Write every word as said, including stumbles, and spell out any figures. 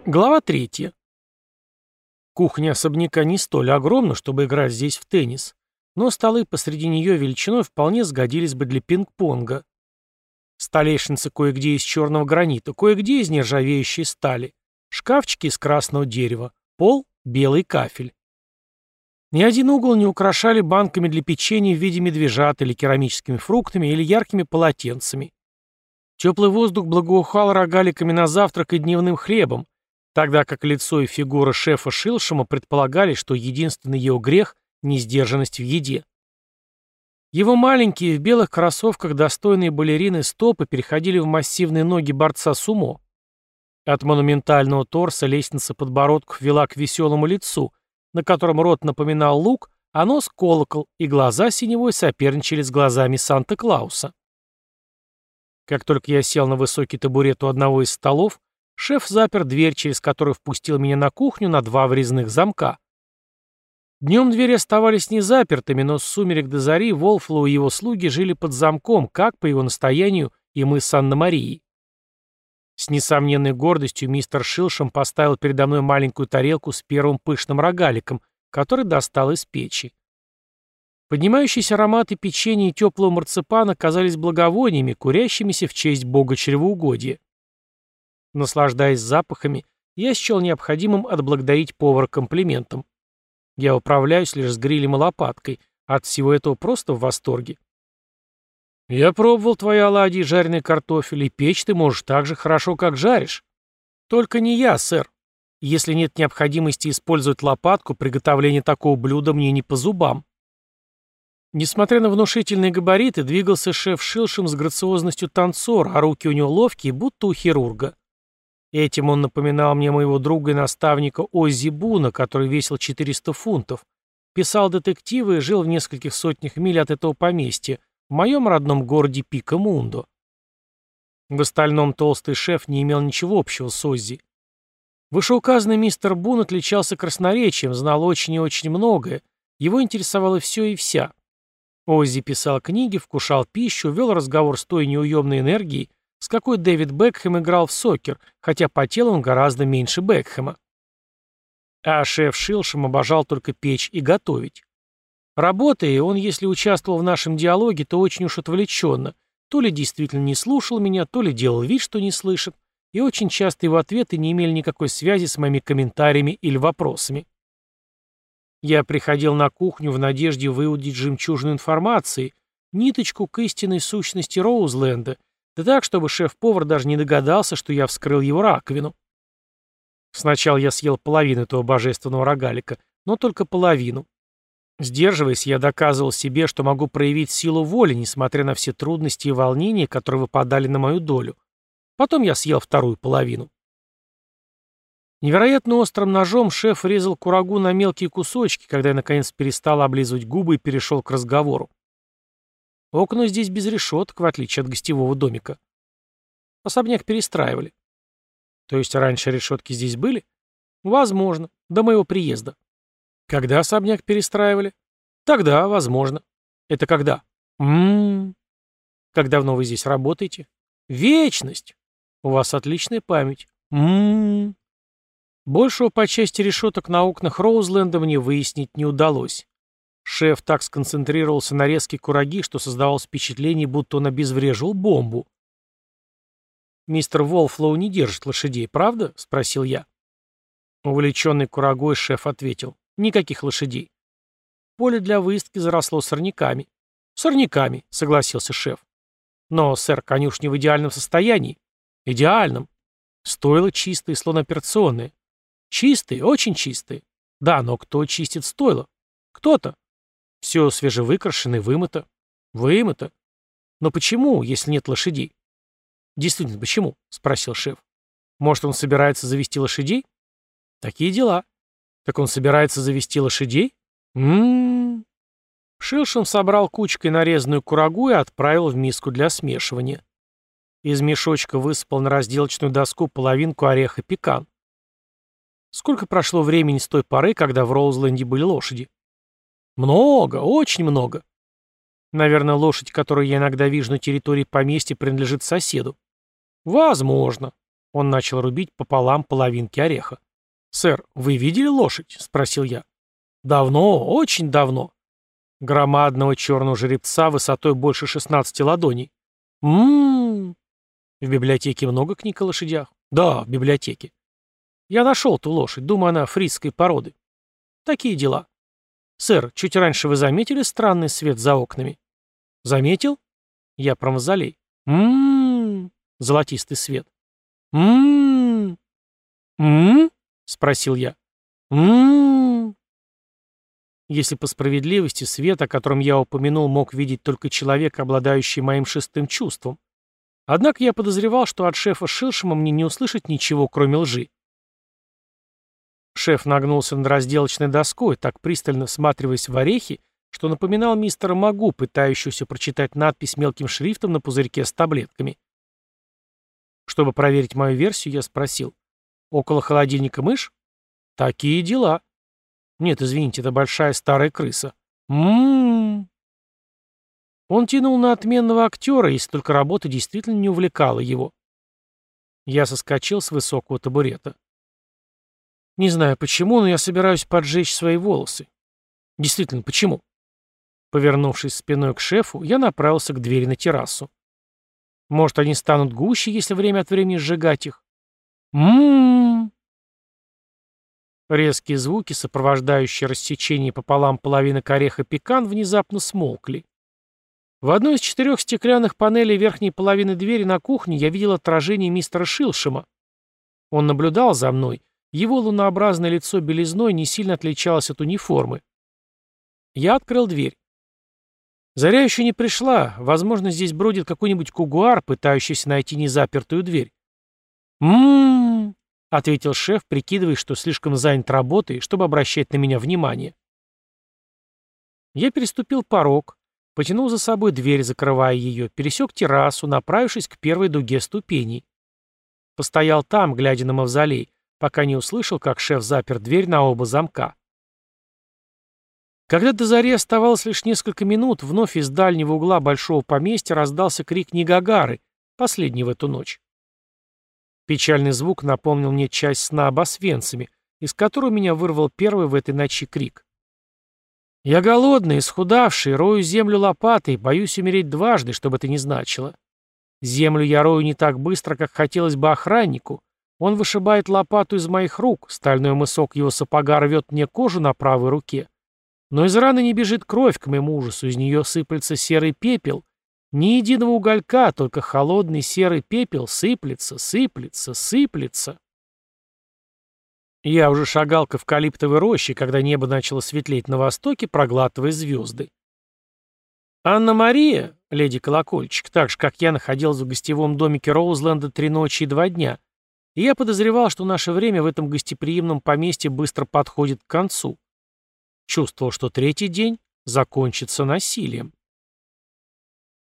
Глава третья. Кухня особняка не столь огромна, чтобы играть здесь в теннис, но столы посреди нее величиной вполне сгодились бы для пинг-понга. Столешницы кое-где из черного гранита, кое-где из нержавеющей стали, шкафчики из красного дерева, пол — белый кафель. Ни один угол не украшали банками для печенья в виде медвежат или керамическими фруктами или яркими полотенцами. Теплый воздух благоухал рогаликами на завтрак и дневным хлебом, тогда как лицо и фигура шефа Шилшема предполагали, что единственный его грех — несдержанность в еде. Его маленькие в белых кроссовках достойные балерины стопы переходили в массивные ноги борца сумо. От монументального торса лестница подбородков вела к веселому лицу, на котором рот напоминал лук, а нос — колокол, и глаза синевой соперничали с глазами Санта-Клауса. Как только я сел на высокий табурет у одного из столов, шеф запер дверь, через которую впустил меня на кухню на два врезных замка. Днем двери оставались не запертыми, но с сумерек до зари Волфлоу и его слуги жили под замком, как, по его настоянию, и мы с Анной-Марией. С несомненной гордостью мистер Шилшем поставил передо мной маленькую тарелку с первым пышным рогаликом, который достал из печи. Поднимающиеся ароматы печенья и теплого марципана казались благовониями, курящимися в честь бога чревоугодия. Наслаждаясь запахами, я счел необходимым отблагодарить повара комплиментом. Я управляюсь лишь с грилем и лопаткой, от всего этого просто в восторге. Я пробовал твои оладьи и жареный картофель, и печь ты можешь так же хорошо, как жаришь. Только не я, сэр. Если нет необходимости использовать лопатку, приготовление такого блюда мне не по зубам. Несмотря на внушительные габариты, двигался шеф Шилшем с грациозностью танцора, а руки у него ловкие, будто у хирурга. Этим он напоминал мне моего друга и наставника Оззи Буна, который весил четыреста фунтов, писал детективы и жил в нескольких сотнях миль от этого поместья, в моем родном городе Пика-Мундо. В остальном толстый шеф не имел ничего общего с Оззи. Вышеуказанный мистер Бун отличался красноречием, знал очень и очень многое, его интересовало все и вся. Оззи писал книги, вкушал пищу, вел разговор с той неуемной энергией, с какой Дэвид Бекхэм играл в сокер, хотя потел он гораздо меньше Бекхэма. А шеф Шилшем обожал только печь и готовить. Работая, он, если участвовал в нашем диалоге, то очень уж отвлеченно, то ли действительно не слушал меня, то ли делал вид, что не слышит, и очень часто его ответы не имели никакой связи с моими комментариями или вопросами. Я приходил на кухню в надежде выудить жемчужную информации, ниточку к истинной сущности Роузленда, да так, чтобы шеф-повар даже не догадался, что я вскрыл его раковину. Сначала я съел половину этого божественного рогалика, но только половину. Сдерживаясь, я доказывал себе, что могу проявить силу воли, несмотря на все трудности и волнения, которые выпадали на мою долю. Потом я съел вторую половину. Невероятно острым ножом шеф резал курагу на мелкие кусочки, когда я наконец перестал облизывать губы и перешел к разговору. Окна здесь без решеток, в отличие от гостевого домика. Особняк перестраивали. То есть раньше решетки здесь были? Возможно, до моего приезда. Когда особняк перестраивали? Тогда, возможно. Это когда? Ммм. Как давно вы здесь работаете? Вечность. У вас отличная память. Ммм. Большего по части решеток на окнах Роузленда мне выяснить не удалось. Шеф так сконцентрировался на резке кураги, что создавалось впечатление, будто он обезвреживал бомбу. «Мистер Волфлоу не держит лошадей, правда?» — спросил я. Увлеченный курагой шеф ответил. «Никаких лошадей. Поле для выездки заросло сорняками». «Сорняками», — согласился шеф. «Но, сэр, конюшня в идеальном состоянии». «Идеальном. Стойло чистые, словно операционные». «Чистые, очень чистые». «Да, но кто чистит стойло?» «Кто-то». «Все свежевыкрашено и вымыто». «Вымыто. Но почему, если нет лошадей?» «Действительно, почему?» — спросил шеф. «Может, он собирается завести лошадей?» «Такие дела». «Так он собирается завести лошадей?» «М-м-м». Шилшем собрал кучкой нарезанную курагу и отправил в миску для смешивания. Из мешочка высыпал на разделочную доску половинку ореха пекан. Сколько прошло времени с той поры, когда в Роузленде были лошади? Много, очень много. Наверное, лошадь, которую я иногда вижу на территории поместья, принадлежит соседу. Возможно. Он начал рубить пополам половинки ореха. «Сэр, вы видели лошадь?» — спросил я. «Давно, очень давно. Громадного черного жеребца высотой больше шестнадцати ладоней. Ммм. В библиотеке много книг о лошадях?» «Да, в библиотеке. Я нашел ту лошадь, думаю, она фрисской породы. Такие дела. Сэр, чуть раньше вы заметили странный свет за окнами?» «Заметил?» Я про мавзолей. Ммм. Золотистый свет. Ммм. Ммм? Спросил я. Ммм. Если по справедливости, свет, о котором я упомянул, мог видеть только человек, обладающий моим шестым чувством. Однако я подозревал, что от шефа Шилшема мне не услышать ничего, кроме лжи. Шеф нагнулся над разделочной доской, так пристально всматриваясь в орехи, что напоминал мистера Магу, пытающегося прочитать надпись мелким шрифтом на пузырьке с таблетками. Чтобы проверить мою версию, я спросил. «Около холодильника мышь?» «Такие дела». «Нет, извините, это большая старая крыса». «М-м-м». Он тянул на отменного актера, если только работа действительно не увлекала его. Я соскочил с высокого табурета. «Не знаю почему, но я собираюсь поджечь свои волосы». «Действительно, почему?» Повернувшись спиной к шефу, я направился к двери на террасу. Может, они станут гуще, если время от времени сжигать их? М-м-м. Резкие звуки, сопровождающие рассечение пополам половинок ореха пекан, внезапно смолкли. В одной из четырех стеклянных панелей верхней половины двери на кухне я видел отражение мистера Шилшема. Он наблюдал за мной. Его лунообразное лицо белизной не сильно отличалось от униформы. Я открыл дверь. Заря еще не пришла. Возможно, здесь бродит какой-нибудь кугуар, пытающийся найти незапертую дверь. «М-м-м», ответил шеф, прикидывая, что слишком занят работой, чтобы обращать на меня внимание. Я переступил порог, потянул за собой дверь, закрывая ее, пересек террасу, направившись к первой дуге ступеней. Постоял там, глядя на мавзолей, пока не услышал, как шеф запер дверь на оба замка. Когда до зари оставалось лишь несколько минут, вновь из дальнего угла большого поместья раздался крик Нигагары, последний в эту ночь. Печальный звук напомнил мне часть сна об Освенциме, из которого меня вырвал первый в этой ночи крик. «Я голодный, исхудавший, рою землю лопатой, боюсь умереть дважды, что бы это ни значило. Землю я рою не так быстро, как хотелось бы охраннику. Он вышибает лопату из моих рук, стальной мысок его сапога рвет мне кожу на правой руке. Но из раны не бежит кровь, к моему ужасу, из нее сыплется серый пепел. Ни единого уголька, только холодный серый пепел сыплется, сыплется, сыплется». Я уже шагал к эвкалиптовой роще, когда небо начало светлеть на востоке, проглатывая звезды. Анна-Мария, леди Колокольчик, так же, как я, находилась в гостевом домике Роузленда три ночи и два дня, и я подозревал, что наше время в этом гостеприимном поместье быстро подходит к концу. Чувствовал, что третий день закончится насилием.